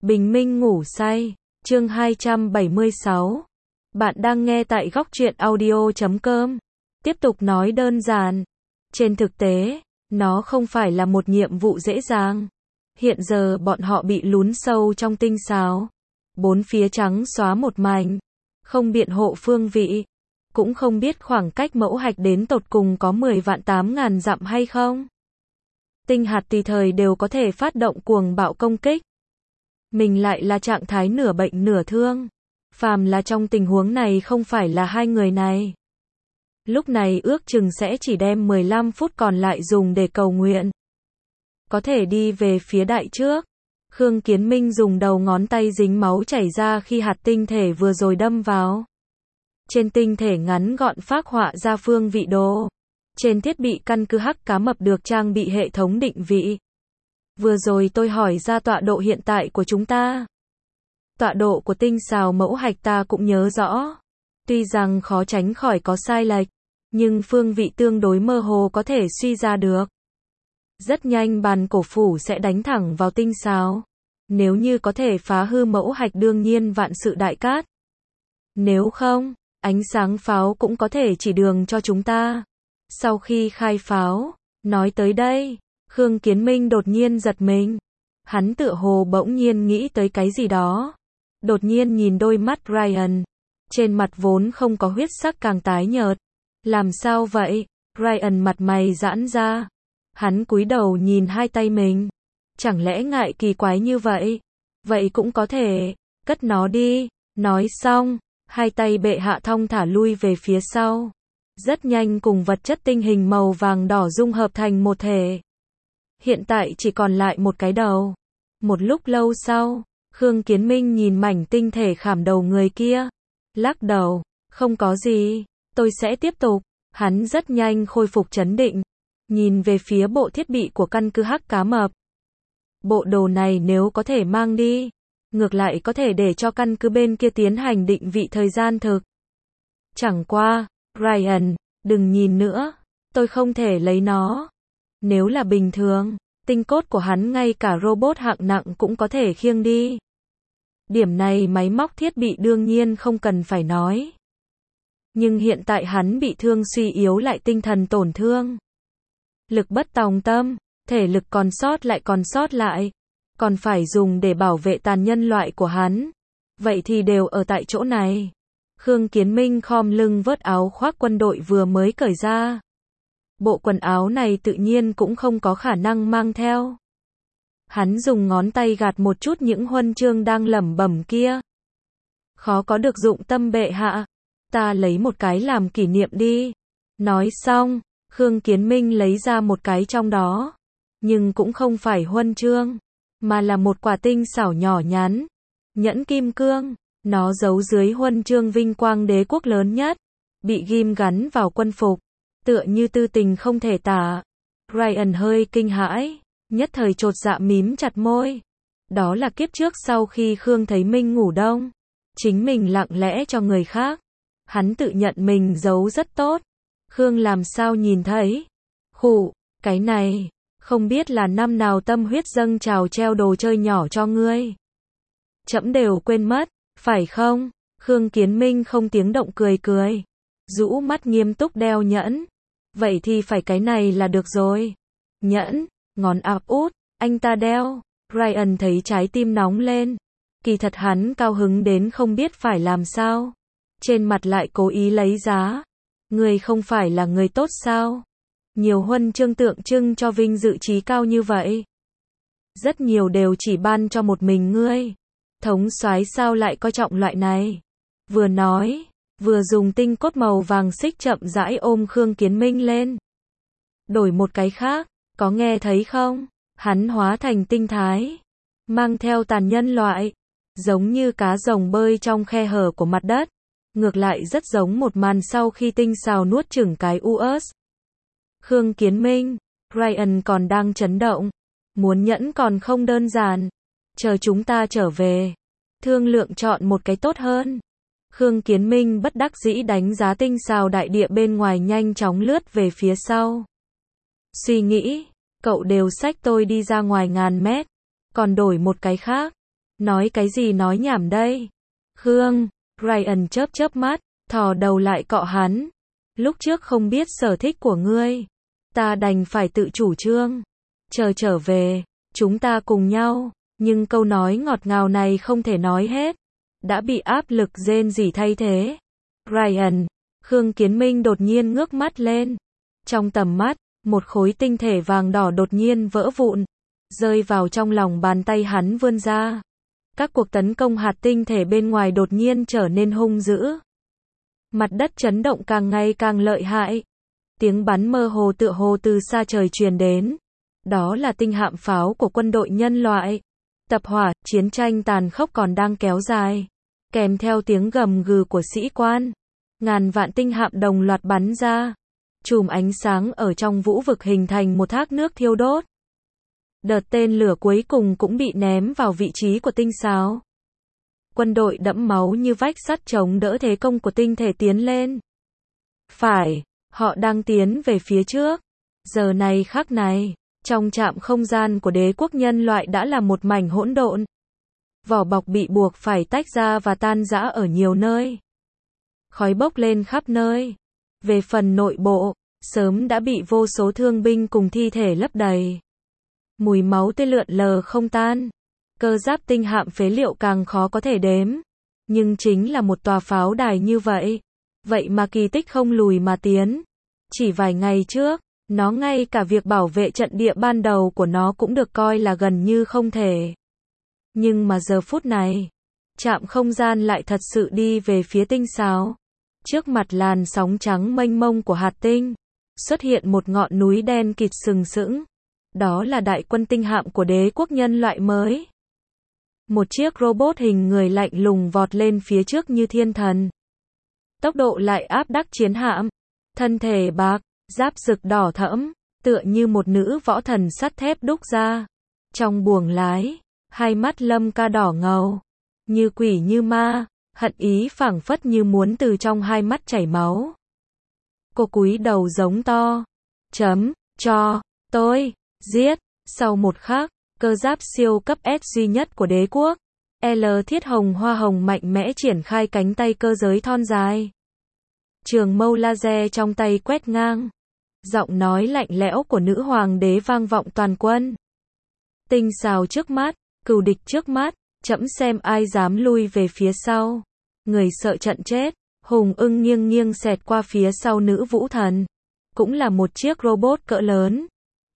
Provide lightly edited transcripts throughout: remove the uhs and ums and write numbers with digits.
Bình minh ngủ say, chương 276. Bạn đang nghe tại góc truyện audio.com. Tiếp tục nói đơn giản. Trên thực tế, nó không phải là một nhiệm vụ dễ dàng. Hiện giờ bọn họ bị lún sâu trong tinh sao. Bốn phía trắng xóa một mảnh. Không biện hộ phương vị. Cũng không biết khoảng cách mẫu hạch đến tột cùng có 10 vạn 8 ngàn dặm hay không. Tinh hạt tùy thời đều có thể phát động cuồng bạo công kích. Mình lại là trạng thái nửa bệnh nửa thương. Phàm là trong tình huống này không phải là hai người này. Lúc này ước chừng sẽ chỉ đem 15 phút còn lại dùng để cầu nguyện. Có thể đi về phía đại trước. Khương Kiến Minh dùng đầu ngón tay dính máu chảy ra khi hạt tinh thể vừa rồi đâm vào. Trên tinh thể ngắn gọn phác họa ra phương vị đồ. Trên thiết bị căn cứ hắc cá mập được trang bị hệ thống định vị. Vừa rồi tôi hỏi ra tọa độ hiện tại của chúng ta. Tọa độ của tinh sao mẫu hạch ta cũng nhớ rõ. Tuy rằng khó tránh khỏi có sai lệch, nhưng phương vị tương đối mơ hồ có thể suy ra được. Rất nhanh bàn cổ phủ sẽ đánh thẳng vào tinh sao. Nếu như có thể phá hư mẫu hạch đương nhiên vạn sự đại cát. Nếu không, ánh sáng pháo cũng có thể chỉ đường cho chúng ta. Sau khi khai pháo, nói tới đây, Khương Kiến Minh đột nhiên giật mình. Hắn tựa hồ bỗng nhiên nghĩ tới cái gì đó. Đột nhiên nhìn đôi mắt Ryan. Trên mặt vốn không có huyết sắc càng tái nhợt. Làm sao vậy? Ryan mặt mày giãn ra. Hắn cúi đầu nhìn hai tay mình. Chẳng lẽ ngại kỳ quái như vậy? Vậy cũng có thể. Cất nó đi. Nói xong, hai tay bệ hạ thong thả lui về phía sau. Rất nhanh cùng vật chất tinh hình màu vàng đỏ dung hợp thành một thể. Hiện tại chỉ còn lại một cái đầu. Một lúc lâu sau, Khương Kiến Minh nhìn mảnh tinh thể khảm đầu người kia. Lắc đầu, không có gì, tôi sẽ tiếp tục. Hắn rất nhanh khôi phục trấn định. Nhìn về phía bộ thiết bị của căn cứ hắc cá mập. Bộ đồ này nếu có thể mang đi, ngược lại có thể để cho căn cứ bên kia tiến hành định vị thời gian thực. Chẳng qua, Ryan, đừng nhìn nữa, tôi không thể lấy nó. Nếu là bình thường, tinh cốt của hắn ngay cả robot hạng nặng cũng có thể khiêng đi. Điểm này máy móc thiết bị đương nhiên không cần phải nói. Nhưng hiện tại hắn bị thương suy yếu lại tinh thần tổn thương. Lực bất tòng tâm, thể lực còn sót lại. Còn phải dùng để bảo vệ tàn nhân loại của hắn. Vậy thì đều ở tại chỗ này. Khương Kiến Minh khom lưng vớt áo khoác quân đội vừa mới cởi ra. Bộ quần áo này tự nhiên cũng không có khả năng mang theo. Hắn dùng ngón tay gạt một chút những huân chương đang lẩm bẩm kia. Khó có được dụng tâm bệ hạ. Ta lấy một cái làm kỷ niệm đi. Nói xong, Khương Kiến Minh lấy ra một cái trong đó. Nhưng cũng không phải huân chương, mà là một quả tinh xảo nhỏ nhắn. Nhẫn kim cương. Nó giấu dưới huân chương vinh quang đế quốc lớn nhất. Bị ghim gắn vào quân phục. Tựa như tư tình không thể tả. Ryan hơi kinh hãi. Nhất thời chột dạ mím chặt môi. Đó là kiếp trước sau khi Khương thấy Minh ngủ đông. Chính mình lặng lẽ cho người khác. Hắn tự nhận mình giấu rất tốt. Khương làm sao nhìn thấy. Khụ, cái này. Không biết là năm nào tâm huyết dâng trào treo đồ chơi nhỏ cho ngươi. Trẫm đều quên mất. Phải không? Khương Kiến Minh không tiếng động cười cười. Rũ mắt nghiêm túc đeo nhẫn. Vậy thì phải cái này là được rồi. Nhẫn, ngón áp út, anh ta đeo. Ryan thấy trái tim nóng lên. Kỳ thật hắn cao hứng đến không biết phải làm sao. Trên mặt lại cố ý lấy giá. Người không phải là người tốt sao? Nhiều huân chương tượng trưng cho vinh dự trí cao như vậy. Rất nhiều đều chỉ ban cho một mình ngươi. Thống soái sao lại coi trọng loại này? Vừa nói, vừa dùng tinh cốt màu vàng xích chậm rãi ôm Khương Kiến Minh lên. Đổi một cái khác, có nghe thấy không? Hắn hóa thành tinh thái, mang theo tàn nhân loại, giống như cá rồng bơi trong khe hở của mặt đất. Ngược lại rất giống một màn sau khi tinh sao nuốt chửng cái US. Khương Kiến Minh, Ryan còn đang chấn động. Muốn nhẫn còn không đơn giản. Chờ chúng ta trở về. Thương lượng chọn một cái tốt hơn. Khương Kiến Minh bất đắc dĩ đánh giá tinh sao đại địa bên ngoài nhanh chóng lướt về phía sau. Suy nghĩ, cậu đều xách tôi đi ra ngoài ngàn mét. Còn đổi một cái khác. Nói cái gì nói nhảm đây? Khương, Ryan chớp chớp mắt, thò đầu lại cọ hắn. Lúc trước không biết sở thích của ngươi. Ta đành phải tự chủ trương. Chờ trở về, chúng ta cùng nhau. Nhưng câu nói ngọt ngào này không thể nói hết. Đã bị áp lực rên rỉ thay thế. Ryan, Khương Kiến Minh đột nhiên ngước mắt lên. Trong tầm mắt, một khối tinh thể vàng đỏ đột nhiên vỡ vụn, rơi vào trong lòng bàn tay hắn vươn ra. Các cuộc tấn công hạt tinh thể bên ngoài đột nhiên trở nên hung dữ. Mặt đất chấn động càng ngày càng lợi hại. Tiếng bắn mơ hồ tựa hồ từ xa trời truyền đến. Đó là tinh hạm pháo của quân đội nhân loại. Tập hỏa, chiến tranh tàn khốc còn đang kéo dài. Kèm theo tiếng gầm gừ của sĩ quan. Ngàn vạn tinh hạm đồng loạt bắn ra. Chùm ánh sáng ở trong vũ vực hình thành một thác nước thiêu đốt. Đợt tên lửa cuối cùng cũng bị ném vào vị trí của tinh sáo. Quân đội đẫm máu như vách sắt chống đỡ thế công của tinh thể tiến lên. Phải, họ đang tiến về phía trước. Giờ này khắc này, trong trạm không gian của đế quốc nhân loại đã là một mảnh hỗn độn. Vỏ bọc bị buộc phải tách ra và tan rã ở nhiều nơi. Khói bốc lên khắp nơi. Về phần nội bộ, sớm đã bị vô số thương binh cùng thi thể lấp đầy. Mùi máu tươi lượn lờ không tan. Cơ giáp tinh hạm phế liệu càng khó có thể đếm. Nhưng chính là một tòa pháo đài như vậy. Vậy mà kỳ tích không lùi mà tiến. Chỉ vài ngày trước, nó ngay cả việc bảo vệ trận địa ban đầu của nó cũng được coi là gần như không thể. Nhưng mà giờ phút này, trạm không gian lại thật sự đi về phía tinh sáo. Trước mặt làn sóng trắng mênh mông của hạt tinh, xuất hiện một ngọn núi đen kịt sừng sững. Đó là đại quân tinh hạm của đế quốc nhân loại mới. Một chiếc robot hình người lạnh lùng vọt lên phía trước như thiên thần. Tốc độ lại áp đắc chiến hạm. Thân thể bạc, giáp rực đỏ thẫm, tựa như một nữ võ thần sắt thép đúc ra. Trong buồng lái, hai mắt Lâm Ca đỏ ngầu, như quỷ như ma, hận ý phảng phất như muốn từ trong hai mắt chảy máu. Cô cúi đầu giống to. Cho tôi giết. Sau một khắc, cơ giáp siêu cấp S duy nhất của đế quốc, L Thiết Hồng Hoa Hồng mạnh mẽ triển khai cánh tay cơ giới thon dài. Trường mâu laser trong tay quét ngang. Giọng nói lạnh lẽo của nữ hoàng đế vang vọng toàn quân. Tinh sào trước mắt, cừu địch trước mắt, chẫm xem ai dám lui về phía sau. Người sợ trận chết, Hùng Ưng nghiêng nghiêng xẹt qua phía sau nữ vũ thần. Cũng là một chiếc robot cỡ lớn.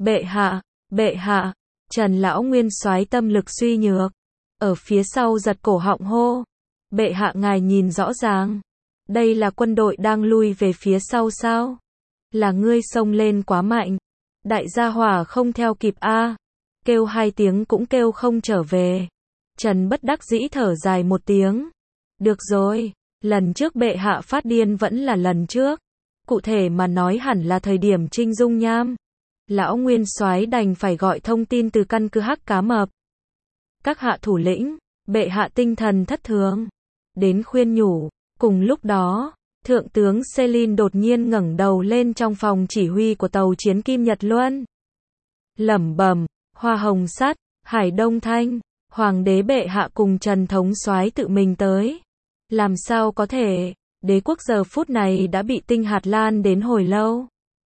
Bệ hạ, Trần Lão Nguyên soái tâm lực suy nhược. Ở phía sau giật cổ họng hô. Bệ hạ ngài nhìn rõ ràng. Đây là quân đội đang lui về phía sau sao? Là ngươi xông lên quá mạnh. Đại gia hỏa không theo kịp a. Kêu hai tiếng cũng kêu không trở về. Trần bất đắc dĩ thở dài một tiếng. Được rồi, lần trước bệ hạ phát điên vẫn là lần trước. Cụ thể mà nói hẳn là thời điểm Trinh Dung Nham. Lão Nguyên soái đành phải gọi thông tin từ căn cứ Hắc Cá Mập. Các hạ thủ lĩnh, bệ hạ tinh thần thất thường. Đến khuyên nhủ. Cùng lúc đó, Thượng tướng Celine đột nhiên ngẩng đầu lên trong phòng chỉ huy của tàu chiến Kim Nhật Luân. Lẩm bẩm, Hoa Hồng Sắt, Hải Đông Thanh, Hoàng đế bệ hạ cùng Trần thống soái tự mình tới. Làm sao có thể, đế quốc giờ phút này đã bị tinh hạt lan đến hồi lâu.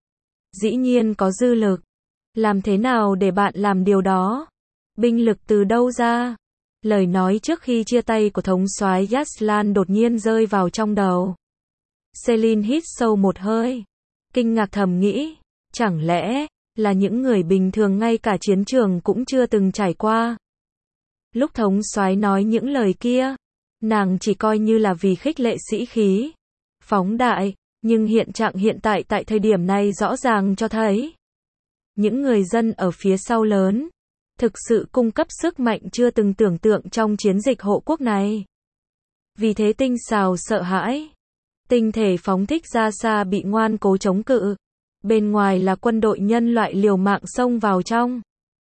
Dĩ nhiên có dư lực. Làm thế nào để bạn làm điều đó? Binh lực từ đâu ra? Lời nói trước khi chia tay của thống soái Yaslan đột nhiên rơi vào trong đầu. Celine hít sâu một hơi. Kinh ngạc thầm nghĩ, chẳng lẽ là những người bình thường ngay cả chiến trường cũng chưa từng trải qua. Lúc thống soái nói những lời kia, nàng chỉ coi như là vì khích lệ sĩ khí, phóng đại, nhưng hiện trạng hiện tại tại thời điểm này rõ ràng cho thấy. Những người dân ở phía sau lớn, thực sự cung cấp sức mạnh chưa từng tưởng tượng trong chiến dịch hộ quốc này. Vì thế tinh sào sợ hãi. Tinh thể phóng thích ra xa bị ngoan cố chống cự. Bên ngoài là quân đội nhân loại liều mạng xông vào trong.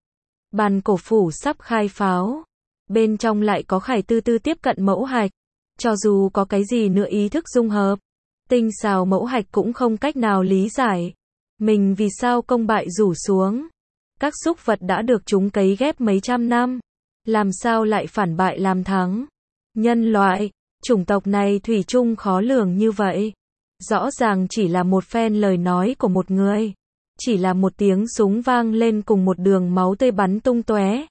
Bàn cổ phủ sắp khai pháo. Bên trong lại có Khải Tư Tư tiếp cận mẫu hạch. Cho dù có cái gì nữa ý thức dung hợp, tinh sào mẫu hạch cũng không cách nào lý giải. Mình vì sao công bại rủ xuống. Các súc vật đã được chúng cấy ghép mấy trăm năm. làm sao lại phản bại làm thắng? Nhân loại, chủng tộc này thủy chung khó lường như vậy. Rõ ràng chỉ là một phen lời nói của một người. Chỉ là một tiếng súng vang lên cùng một đường máu tươi bắn tung tóe.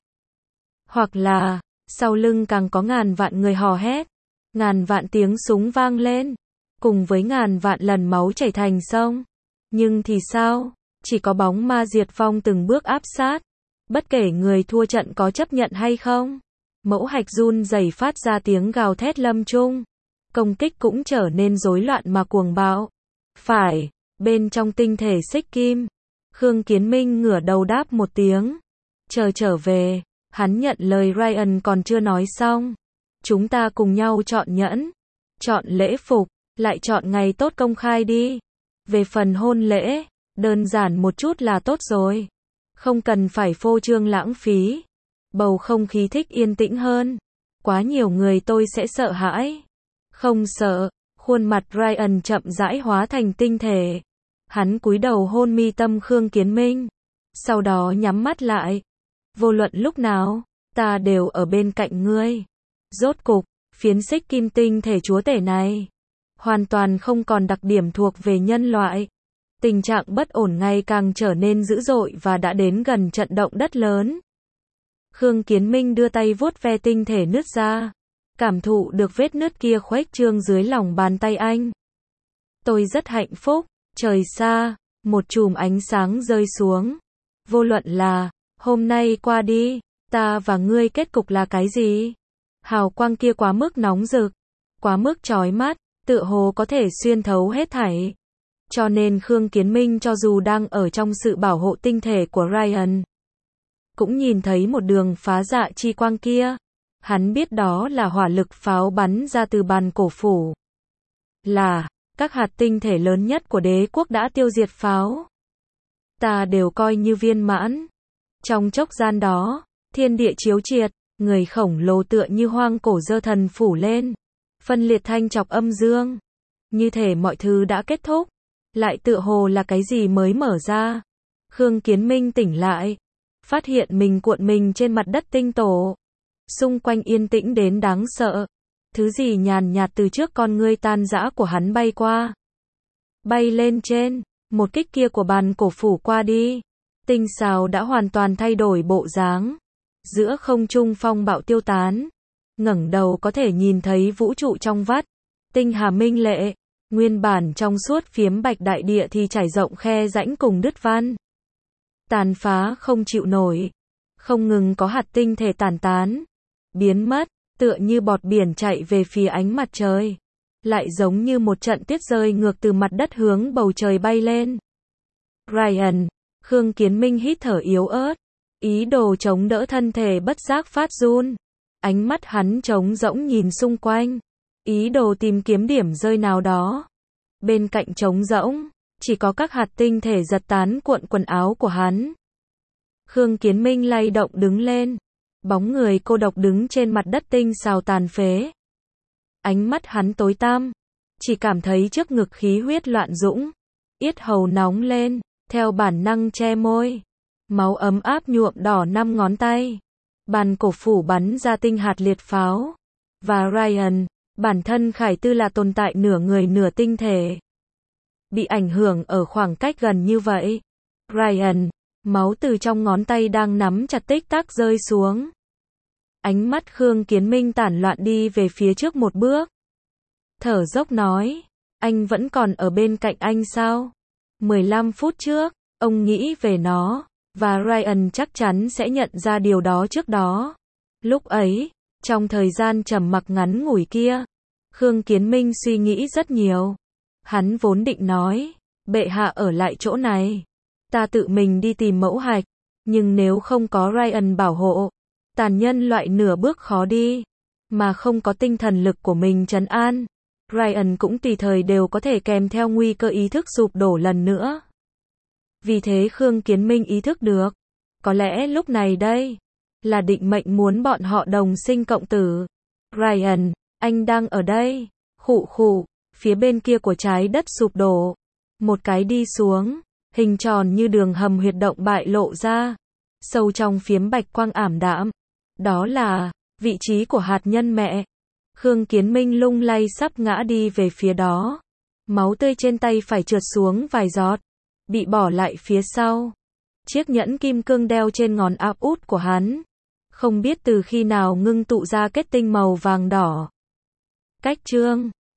Hoặc là, sau lưng càng có ngàn vạn người hò hét. Ngàn vạn tiếng súng vang lên. Cùng với ngàn vạn lần máu chảy thành sông. Nhưng thì sao? Chỉ có bóng ma diệt vong từng bước áp sát. Bất kể người thua trận có chấp nhận hay không. Mẫu hạch run rẩy phát ra tiếng gào thét lâm chung. Công kích cũng trở nên rối loạn mà cuồng bạo. Phải, bên trong tinh thể xích kim. Khương Kiến Minh ngửa đầu đáp một tiếng. Chờ trở về, hắn nhận lời Ryan còn chưa nói xong. Chúng ta cùng nhau chọn nhẫn. Chọn lễ phục, lại chọn ngày tốt công khai đi. Về phần hôn lễ, đơn giản một chút là tốt rồi. Không cần phải phô trương lãng phí. Bầu không khí thích yên tĩnh hơn. Quá nhiều người tôi sẽ sợ hãi. Không sợ, khuôn mặt Ryan chậm rãi hóa thành tinh thể. Hắn cúi đầu hôn mi tâm Khương Kiến Minh. Sau đó nhắm mắt lại. Vô luận lúc nào, ta đều ở bên cạnh ngươi. Rốt cục, phiến xích kim tinh thể chúa tể này. Hoàn toàn không còn đặc điểm thuộc về nhân loại. Tình trạng bất ổn ngày càng trở nên dữ dội và đã đến gần trận động đất lớn. Khương Kiến Minh đưa tay vuốt ve tinh thể nứt ra. Cảm thụ được vết nứt kia khuếch trương dưới lòng bàn tay anh. Tôi rất hạnh phúc. Trời xa, một chùm ánh sáng rơi xuống. Vô luận là, hôm nay qua đi, ta và ngươi kết cục là cái gì? Hào quang kia quá mức nóng rực, quá mức chói mắt, tựa hồ có thể xuyên thấu hết thảy. Cho nên Khương Kiến Minh cho dù đang ở trong sự bảo hộ tinh thể của Ryan, cũng nhìn thấy một đường phá dạ chi quang kia. Hắn biết đó là hỏa lực pháo bắn ra từ bàn cổ phủ. Là các hạt tinh thể lớn nhất của đế quốc đã tiêu diệt pháo. Ta đều coi như viên mãn. Trong chốc gian đó, thiên địa chiếu triệt, người khổng lồ tựa như hoang cổ dơ thần phủ lên. Phân liệt thanh chọc âm dương. Như thể mọi thứ đã kết thúc. Lại tựa hồ là cái gì mới mở ra. Khương Kiến Minh tỉnh lại. Phát hiện mình cuộn mình trên mặt đất tinh tổ. Xung quanh yên tĩnh đến đáng sợ. Thứ gì nhàn nhạt từ trước con ngươi tan rã của hắn bay qua. Bay lên trên, một kích kia của bàn cổ phủ qua đi. Tinh xào đã hoàn toàn thay đổi bộ dáng. Giữa không trung phong bạo tiêu tán. Ngẩng đầu có thể nhìn thấy vũ trụ trong vắt. Tinh hà minh lệ. Nguyên bản trong suốt phiếm bạch đại địa thì trải rộng khe rãnh cùng đứt van. Tàn phá không chịu nổi. Không ngừng có hạt tinh thể tàn tán. Biến mất. Tựa như bọt biển chạy về phía ánh mặt trời. Lại giống như một trận tuyết rơi ngược từ mặt đất hướng bầu trời bay lên. Ryan, Khương Kiến Minh hít thở yếu ớt. Ý đồ chống đỡ thân thể bất giác phát run. Ánh mắt hắn trống rỗng nhìn xung quanh. Ý đồ tìm kiếm điểm rơi nào đó. Bên cạnh trống rỗng, chỉ có các hạt tinh thể giật tán cuộn quần áo của hắn. Khương Kiến Minh lay động đứng lên. Bóng người cô độc đứng trên mặt đất tinh xào tàn phế. Ánh mắt hắn tối tăm. Chỉ cảm thấy trước ngực khí huyết loạn dũng. Yết hầu nóng lên, theo bản năng che môi. Máu ấm áp nhuộm đỏ 5 ngón tay. Bàn cổ phủ bắn ra tinh hạt liệt pháo. Và Ryan, bản thân Khải Tư là tồn tại nửa người nửa tinh thể. Bị ảnh hưởng ở khoảng cách gần như vậy. Ryan, máu từ trong ngón tay đang nắm chặt tích tắc rơi xuống. Ánh mắt Khương Kiến Minh tản loạn đi về phía trước một bước. Thở dốc nói, anh vẫn còn ở bên cạnh anh sao? 15 phút trước, ông nghĩ về nó, và Ryan chắc chắn sẽ nhận ra điều đó trước đó. Lúc ấy, trong thời gian trầm mặc ngắn ngủi kia, Khương Kiến Minh suy nghĩ rất nhiều. Hắn vốn định nói, bệ hạ ở lại chỗ này. Ta tự mình đi tìm mẫu hạch, nhưng nếu không có Ryan bảo hộ, tàn nhân loại nửa bước khó đi, mà không có tinh thần lực của mình trấn an, Ryan cũng tùy thời đều có thể kèm theo nguy cơ ý thức sụp đổ lần nữa. Vì thế Khương Kiến Minh ý thức được, có lẽ lúc này đây, là định mệnh muốn bọn họ đồng sinh cộng tử. Ryan, anh đang ở đây, khụ khụ, phía bên kia của trái đất sụp đổ. Một cái đi xuống, hình tròn như đường hầm huyệt động bại lộ ra. Sâu trong phiếm bạch quang ảm đạm, Đó là vị trí của hạt nhân mẹ. Khương Kiến Minh lung lay sắp ngã đi về phía đó. Máu tươi trên tay phải trượt xuống vài giọt, bị bỏ lại phía sau. Chiếc nhẫn kim cương đeo trên ngón áp út của hắn, không biết từ khi nào ngưng tụ ra kết tinh màu vàng đỏ. Cách chương